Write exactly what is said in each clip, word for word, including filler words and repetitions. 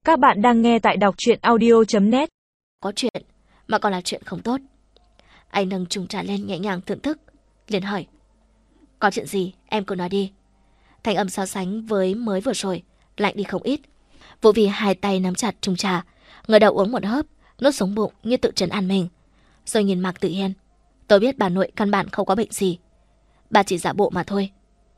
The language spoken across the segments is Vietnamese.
Các bạn đang nghe tại đọc truyện audio chấm net. Có chuyện mà còn là chuyện không tốt. Anh nâng chung trà lên nhẹ nhàng thưởng thức, liền hỏi: có chuyện gì em cứ nói đi. Thanh âm so sánh với mới vừa rồi lạnh đi không ít. Vũ Vi hai tay nắm chặt chung trà, ngửa đầu uống một hớp, nuốt xuống bụng như tự trấn an mình. Rồi nhìn Mạc Tử Hiên: tôi biết bà nội căn bản không có bệnh gì, bà chỉ giả bộ mà thôi.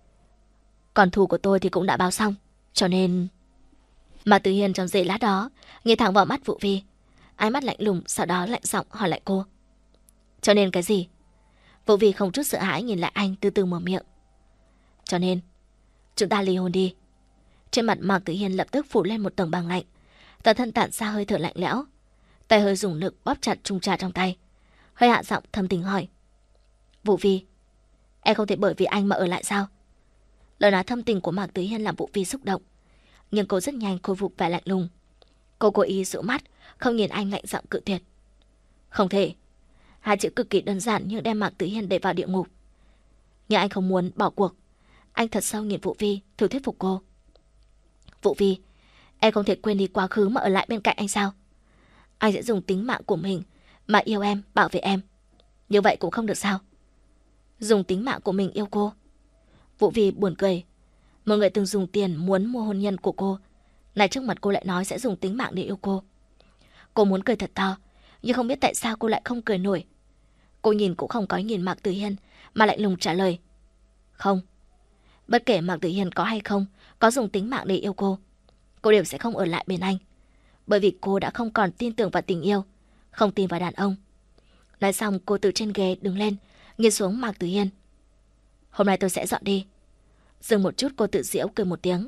Còn thù của tôi thì cũng đã báo xong, cho nên... Mạc Tử Hiên trong giây lát đó nhìn thẳng vào mắt Vũ Vi, ánh mắt lạnh lùng, sau đó lạnh giọng hỏi lại cô: cho nên cái gì? Vũ Vi không chút sợ hãi nhìn lại anh, từ từ mở miệng: cho nên chúng ta ly hôn đi. Trên mặt Mạc Tử Hiên lập tức phủ lên một tầng băng lạnh, toàn thân tản ra hơi thở lạnh lẽo, tay hơi dùng lực bóp chặt chung trà trong tay, hơi hạ giọng thâm tình hỏi: Vũ Vi, em không thể bởi vì anh mà ở lại sao? Lời nói thâm tình của Mạc Tử Hiên làm Vũ Vi xúc động, nhưng cô rất nhanh khôi phục vẻ lạnh lùng. Cô cố ý dụi mắt, không nhìn anh, lạnh giọng cự tuyệt: không thể. Hai chữ cực kỳ đơn giản nhưng đem Mạc Tử Hiên đẩy vào địa ngục. Nhưng anh không muốn bỏ cuộc. Anh thật sâu nhìn Vũ Vi, thử thuyết phục cô: Vũ Vi, em không thể quên đi quá khứ mà ở lại bên cạnh anh sao? Anh sẽ dùng tính mạng của mình mà yêu em, bảo vệ em. Như vậy cũng không được sao? Dùng tính mạng của mình yêu cô? Vũ Vi buồn cười. Một người từng dùng tiền muốn mua hôn nhân của cô, này trước mặt cô lại nói sẽ dùng tính mạng để yêu cô. Cô muốn cười thật to, nhưng không biết tại sao cô lại không cười nổi. Cô nhìn cũng không có nhìn Mạc Tử Hiên, mà lạnh lùng trả lời: không. Bất kể Mạc Tử Hiên có hay không có dùng tính mạng để yêu cô, cô đều sẽ không ở lại bên anh. Bởi vì cô đã không còn tin tưởng vào tình yêu, không tin vào đàn ông. Nói xong cô từ trên ghế đứng lên, nhìn xuống Mạc Tử Hiên: hôm nay tôi sẽ dọn đi. Dừng một chút cô tự giễu cười một tiếng: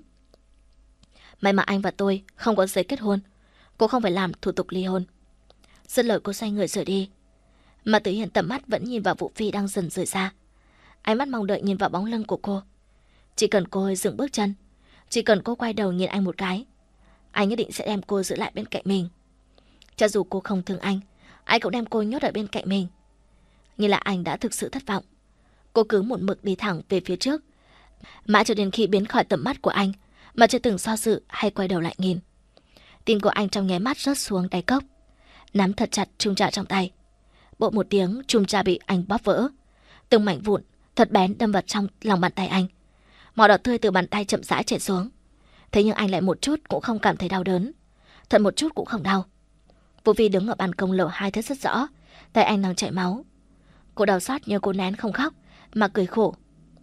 may mà anh và tôi không có giấy kết hôn, cô không phải làm thủ tục ly hôn. Dứt lời cô xoay người rời đi. Mạc Tử Hiên tầm mắt vẫn nhìn vào Vũ Phi đang dần rời xa, ánh mắt mong đợi nhìn vào bóng lưng của cô. Chỉ cần cô hơi dừng bước chân, chỉ cần cô quay đầu nhìn anh một cái, anh nhất định sẽ đem cô giữ lại bên cạnh mình. Cho dù cô không thương anh, anh cũng đem cô nhốt ở bên cạnh mình. Như là anh đã thực sự thất vọng. Cô cứ một mực đi thẳng về phía trước, mãi cho đến khi biến khỏi tầm mắt của anh mà chưa từng do dự hay quay đầu lại nhìn. Tim của anh trong nháy mắt rớt xuống đáy cốc, nắm thật chặt chung trà trong tay. Bộ một tiếng, chung trà bị anh bóp vỡ, từng mảnh vụn thật bén đâm vào trong lòng bàn tay anh. Màu đỏ tươi từ bàn tay chậm rãi chảy xuống. Thế nhưng anh lại một chút cũng không cảm thấy đau đớn, thật một chút cũng không đau. Vũ Vi đứng ở ban công lầu hai thấy rất rõ, tay anh đang chảy máu. Cô đau xót nhưng cô nén không khóc mà cười khổ: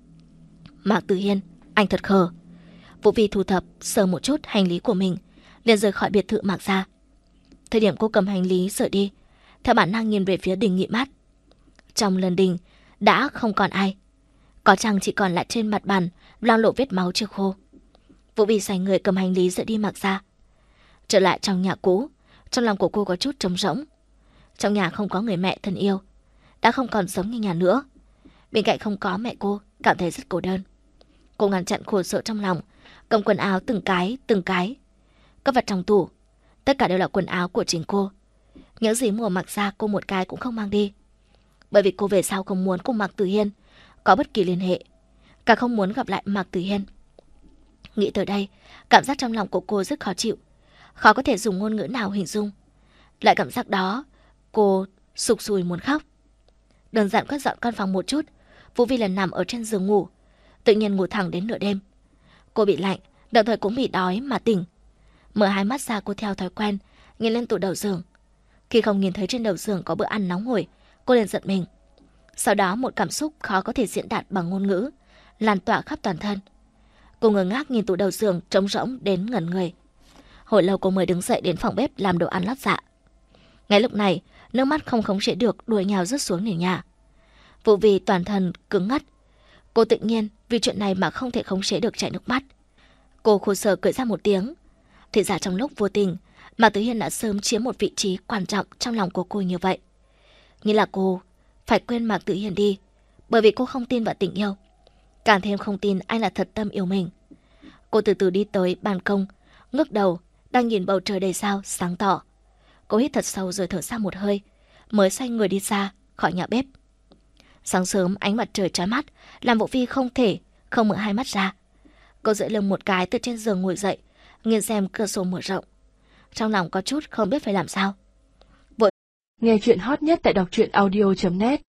Mạc Tử Hiên, anh thật khờ. Vũ Vi thu thập sờ một chút hành lý của mình, liền rời khỏi biệt thự Mạc gia. Thời điểm cô cầm hành lý rời đi, theo bản năng nhìn về phía đình Nghị Mát. Trong lần đình đã không còn ai, có chăng chỉ còn lại trên mặt bàn loang lộ vết máu chưa khô. Vũ Vi xoay người cầm hành lý rời đi Mạc gia. Trở lại trong nhà cũ, trong lòng của cô có chút trống rỗng. Trong nhà không có người mẹ thân yêu, đã không còn giống như nhà nữa. Bên cạnh không có mẹ cô, cảm thấy rất cô đơn. Cô ngăn chặn khổ sở trong lòng, cầm quần áo từng cái từng cái. Các vật trong tủ, tất cả đều là quần áo của chính cô. Những gì mua mặc ra cô một cái cũng không mang đi, bởi vì cô về sau không muốn cùng Mạc Tử Hiên có bất kỳ liên hệ, cả không muốn gặp lại Mạc Tử Hiên. Nghĩ tới đây, cảm giác trong lòng của cô rất khó chịu, khó có thể dùng ngôn ngữ nào hình dung. Lại cảm giác đó, cô sụp sùi muốn khóc. Đơn giản quét dọn căn phòng một chút, Vũ Vi lần nằm ở trên giường ngủ, tự nhiên ngủ thẳng đến nửa đêm. Cô bị lạnh, đồng thời cũng bị đói mà tỉnh. Mở hai mắt ra, cô theo thói quen nhìn lên tủ đầu giường. Khi không nhìn thấy trên đầu giường có bữa ăn nóng hổi, cô liền giận mình. Sau đó một cảm xúc khó có thể diễn đạt bằng ngôn ngữ lan tỏa khắp toàn thân. Cô ngơ ngác nhìn tủ đầu giường trống rỗng đến ngẩn người. Hồi lâu cô mới đứng dậy đến phòng bếp làm đồ ăn lót dạ. Ngay lúc này, nước mắt không khống chế được đuổi nhào rớt xuống nền nhà. Vũ Vi toàn thân cứng ngắt. Cô tự nhiên vì chuyện này mà không thể khống chế được chảy nước mắt. Cô khổ sở cười ra một tiếng. Thì ra trong lúc vô tình, Mạc Tử Hiên đã sớm chiếm một vị trí quan trọng trong lòng của cô như vậy. Như là cô phải quên Mạc Tử Hiên đi, bởi vì cô không tin vào tình yêu, càng thêm không tin anh là thật tâm yêu mình. Cô từ từ đi tới ban công, ngước đầu, đang nhìn bầu trời đầy sao sáng tỏ. Cô hít thật sâu rồi thở ra một hơi, mới xoay người đi ra khỏi nhà bếp. Sáng sớm ánh mặt trời chói mắt làm Vũ Vi không thể không mở hai mắt ra. Cô dựa lưng một cái từ trên giường ngồi dậy, nhìn xem cửa sổ mở rộng. trong lòng có chút không biết phải làm sao. Nghe chuyện hot nhất tại đọc truyện audio chấm net